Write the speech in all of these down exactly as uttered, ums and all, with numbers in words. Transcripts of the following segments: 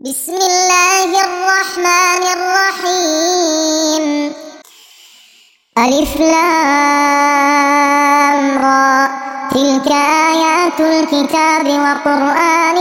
بسم الله الرحمن الرحيم. ألف لام را، تلك آيات الكتاب وقرآن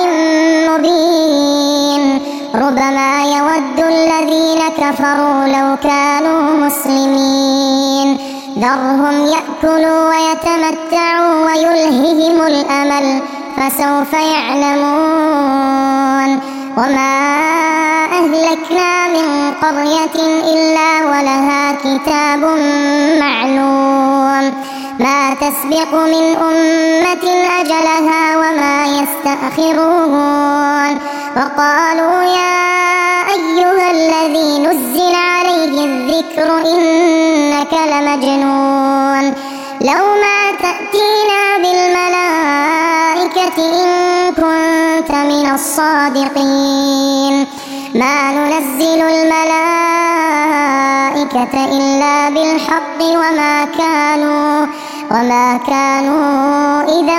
مبين. ربما يود الذين كفروا لو كانوا مسلمين. ذرهم يأكلوا ويتمتعوا ويلههم الأمل، فسوف يعلمون. وما أهلكنا من قرية إلا ولها كتاب معلوم، ما تسبق من أمة أجلها وما يستأخرون. وقالوا يا أيها الذي نزل عليه الذكر إنك لمجنون، لو ما تأتينا بالملائكة إن كنت من الصادقين. ما ننزل الملائكة إلا بالحق وما كانوا وما كانوا إذا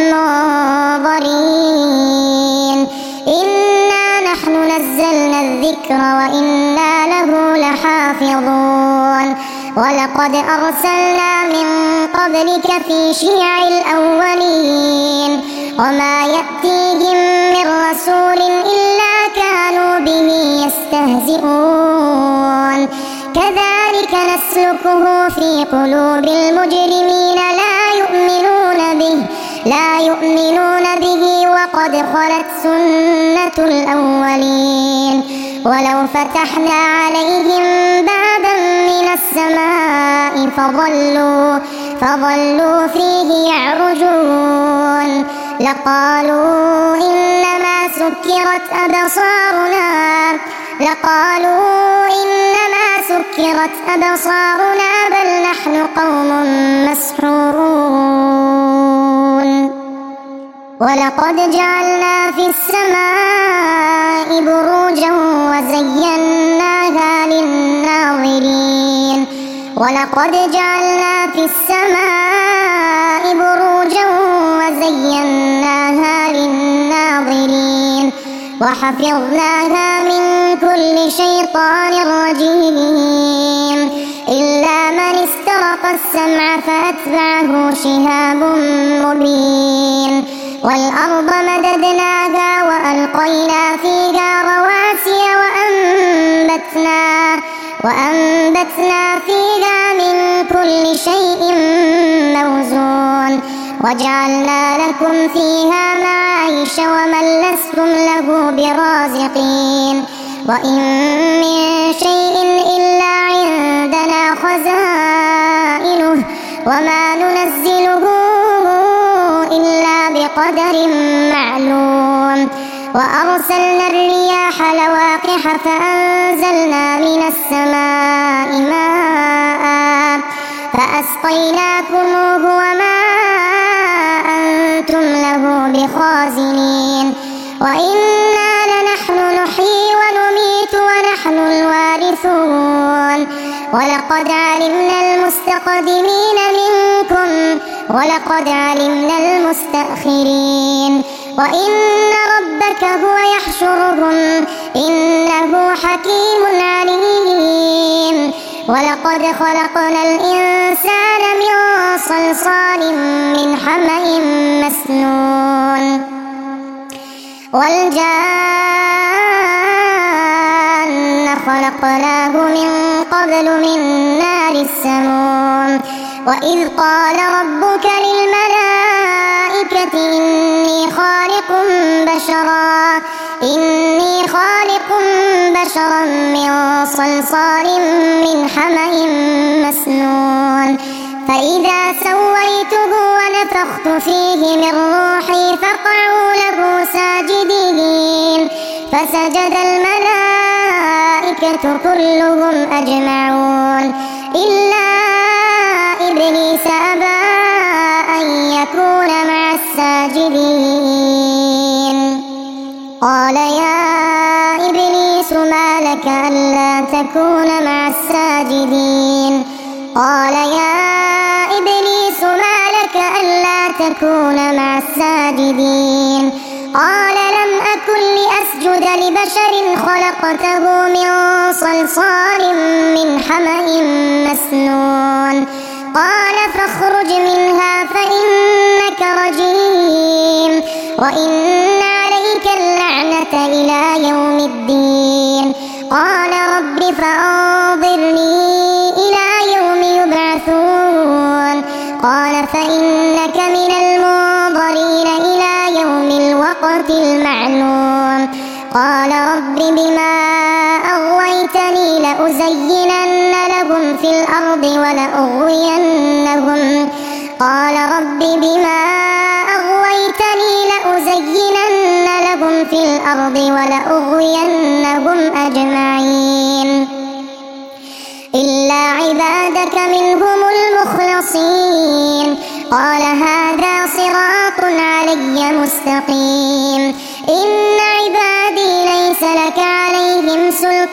منظرين. إنا نحن نزلنا الذكر وإنا له لحافظون. ولقد أرسلنا من قبلك في شيع الأولين، وما يأتيهم من رسول إلا كانوا به يستهزئون. كذلك نسلكه في قلوب المجرمين، لا يؤمنون به لا يؤمنون به وقد خلت سنة الأولين. ولو فتحنا عليهم بابا من السماء فظلوا فظلوا فيه يعرجون، لقالوا إنما سكرت أبصارنا لقالوا إنما سكرت أبصارنا بل نحن قوم مسحورون. ولقد جعلنا في السماء بروجا وزيناها للناظرين ولقد جعلنا في السماء بروجا وزيناها للناظرين وحفظناها من كل شيطان رجيم، إلا من استرق السمع فأتبعه شهاب مبين. والأرض مددناها وألقينا فيها رواسي وأنبتنا وأنبتنا فيها من كل شيء موزون، وجعلنا لكم فيها معايش ومن لستم له برازقين. وإن من شيء إلا عندنا خزائنه وما ننزله إلا بقدر معلوم. وأرسلنا الرياح لواقح فأنزلنا من السماء ماء فأسقيناكموه وما أنتم له بخازنين. وإنا لنحن نحيي ونميت ونحن الوارثون. ولقد علمنا المستقدمين منكم ولقد علمنا المستأخرين. وإن ربك هو يحشرهم إنه حكيم عليم. ولقد خلقنا الإنسان من صلصال من حمأ مسنون. والجان خلقناه من قبل من نار السموم. وإذ قال ربك للملائكة إني خالق بشرا إني خالق بشرا من صلصال من حمأ مسنون. فإذا سويته ونفخت فيه من روحي فقعوا له ساجدين، فسجد الملائكة كلهم أجمعون إلا إبليس أبى أن يكون مع الساجدين. قال يا إبليس ما لك ألا تكون مع الساجدين قال يا إبليس ما لك ألا تكون مع الساجدين قال لم أكن لأسجد أسجد لبشر خلقته من صلصال من حمأ مسنون قال فاخرج منها فإنك رجيم وإن عليك اللعنة إلى يوم الدين قال رب فأنظرني إلى يوم يبعثون قال فإنك من المنظرين إلى يوم الوقت المعلوم قال رب بما أغويتني لأزينن لهم في الأرض ولأغوينهم قال رب بما أغويتني لأزينن لهم في الأرض ولأغوينهم أجمعين إلا عبادك منهم المخلصين قال هذا صراط علي مستقيم إن عبادي ليس لك عليهم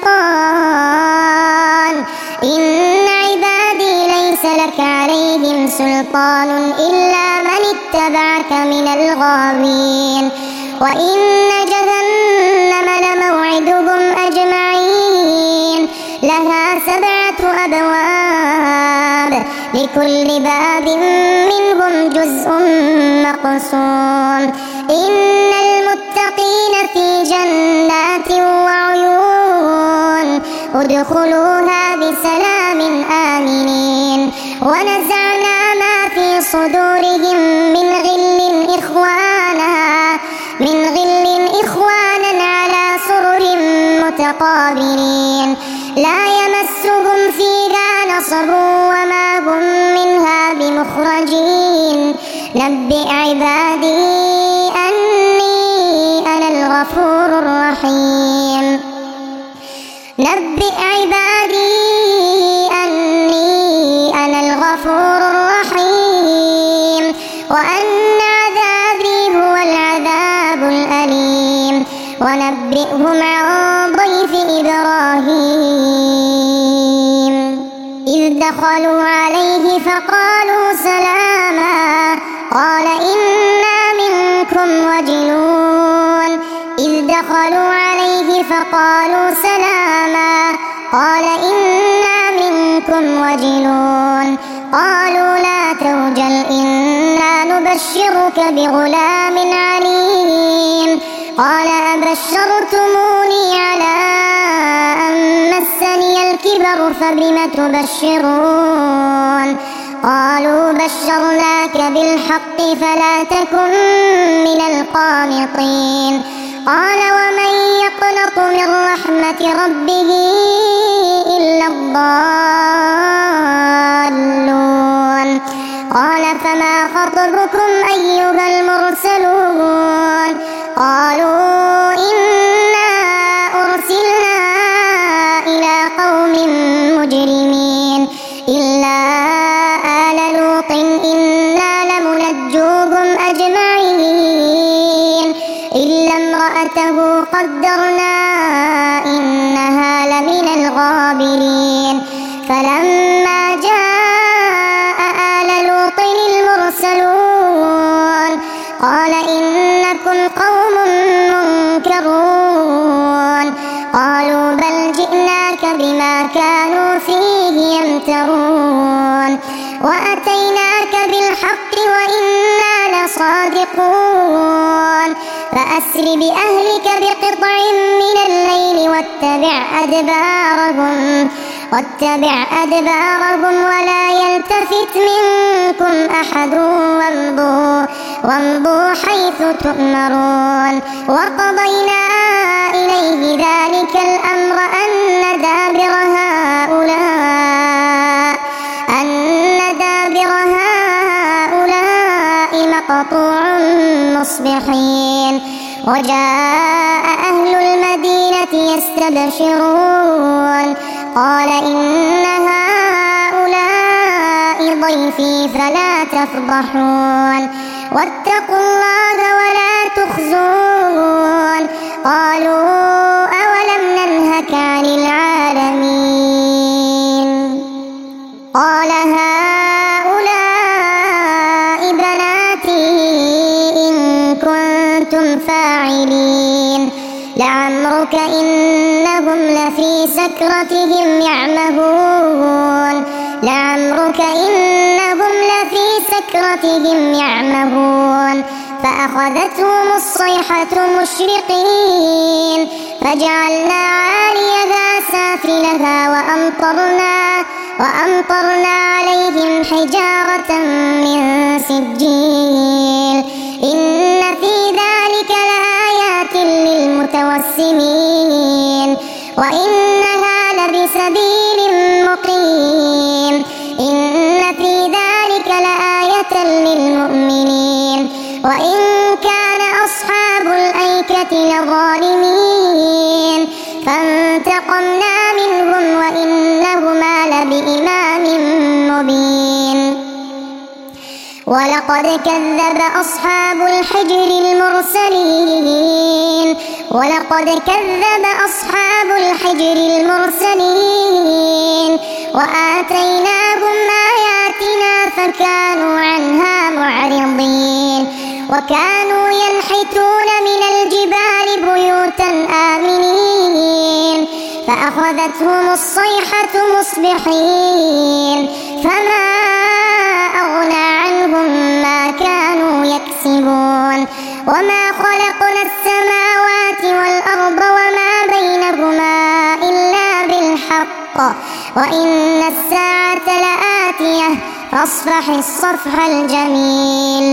سلطان إن عبادي ليس لك عليهم سلطان إلا من اتبعك من الغاوين وإن جهنم لموعدهم أجمعين لها سبعة أبواب لكل باب منهم جزء مقسوم إن المتقين في جنات وعيون ادخلوها بسلام آمنين ونزعنا ما في صدورهم من غل إخوانا من غل إخوانا على سرر متقابلين لا يمسهم فيها نصب وما هم منها بمخرجين نبئ عبادي أني أنا الغفور الرحيم نبئ عبادي أني أنا الغفور الرحيم وأن عذابي هو العذاب الأليم ونبئهم عن ضيف إبراهيم إذ دخلوا عليه فقالوا سلاما قال إنا منكم وجلون إذ دخلوا عليه فقالوا سلاما قال إنا منكم وجلون قالوا لا توجل إنا نبشرك بغلام عليم قال أبشرتموني على أن مسني الكبر فبم تبشرون قالوا بشرناك بالحق فلا تكن من القانطين قال ومن يقنط من رحمة ربه إلا الضالون قال فما خطبكم أيها المرسلون قالوا إنا أرسلنا إلى قوم مجرمين إلا آل لوط إنا لمنجوهم أجمعين إلا امرأته قدرنا إنها لمن الغابرين فلما جاء آل لوط المرسلون قال إنكم قوم منكرون قالوا بل جئناك بما كانوا فيه يمترون وأتيناك بالحق وإنا لصادقون فأسر بأهلك بقطع من الليل واتبع أدبارهم واتبع أدبارهم ولا يلتفت منكم أحد وامضوا وامضوا حيث تؤمرون وقضينا إليه ذلك الأمر أن دابر هؤلاء أن دابر هؤلاء مقطوع مصبحين وجاء أهل المدينة يستبشرون قال إن هؤلاء ضيفي فلا تفضحون واتقوا الله ولا تخزون قالوا أولم ننهك عن العالمين قال هؤلاء بناتي إن كنتم فاعلين لعمرك إنهم لفي سكرتهم يعمهون لعمرك إنهم لفي سكرتهم يعمهون فأخذتهم الصيحة مشرقين فجعلنا عاليها سافلها وأمطرنا وأمطرنا عليهم حجارة من سجيل إن في ذلك لآيات للمتوسمين وإنها لبسبيل مقيم إن في ذلك لآية للمؤمنين وإن كان أصحاب الأيكة لظالمين فانتقمنا منهم وإنهما لبإمام مبين ولقد كذب أصحاب الحجر المرسلين ولقد كذب أصحاب الحجر المرسلين وآتيناهم آياتنا فكانوا عنها معرضين وكانوا ينحتون من الجبال بيوتا آمنين فأخذتهم الصيحة مصبحين فما أغنى عنهم ما كانوا يكسبون وما خلقنا السماوات والأرض وما بينهما إلا بالحق وإن الساعة لآتية فاصفح الصفح الجميل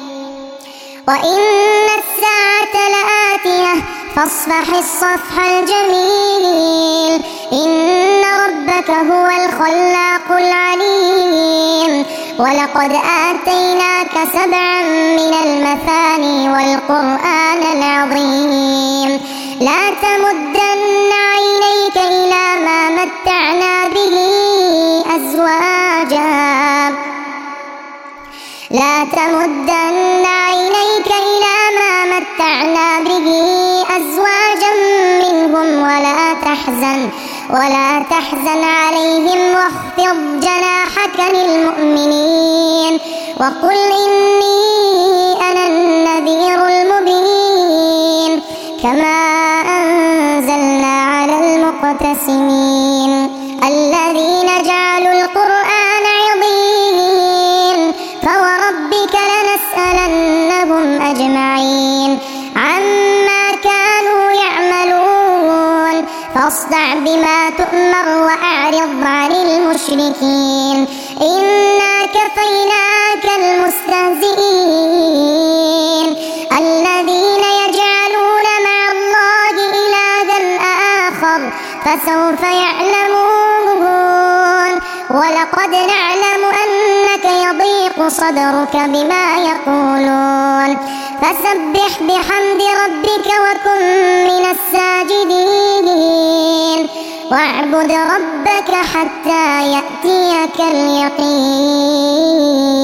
وإن الساعة لآتية فاصفح الصفح الجميل إن ربك هو الخلاق العليم ولقد آتيناك سبعا من المثاني والقرآن العظيم لا تمدن عينيك إلى ما متعنا به أزواجا لا تمدن عينيك إلى ما متعنا به أزواجا منهم ولا تحزن ولا تحزن عليهم واخفض جناحك للمؤمنين وقل إني أنا النذير المبين كما أنزلنا على المقتسمين الذين جعلوا القرآن عضين فوربك لنسألنهم أجمعين عما كانوا يعملون فاصدع بما تؤمر وأعرض عن المشركين إنا كفيناك المستهزئين الذين يجعلون مع الله إلها آخر فسوف يعلمون ولقد نعلم أنك يضيق صدرك بما يقولون فسبح بحمد ربك وكن من الساجدين واعبد ربك حتى يأتيك اليقين.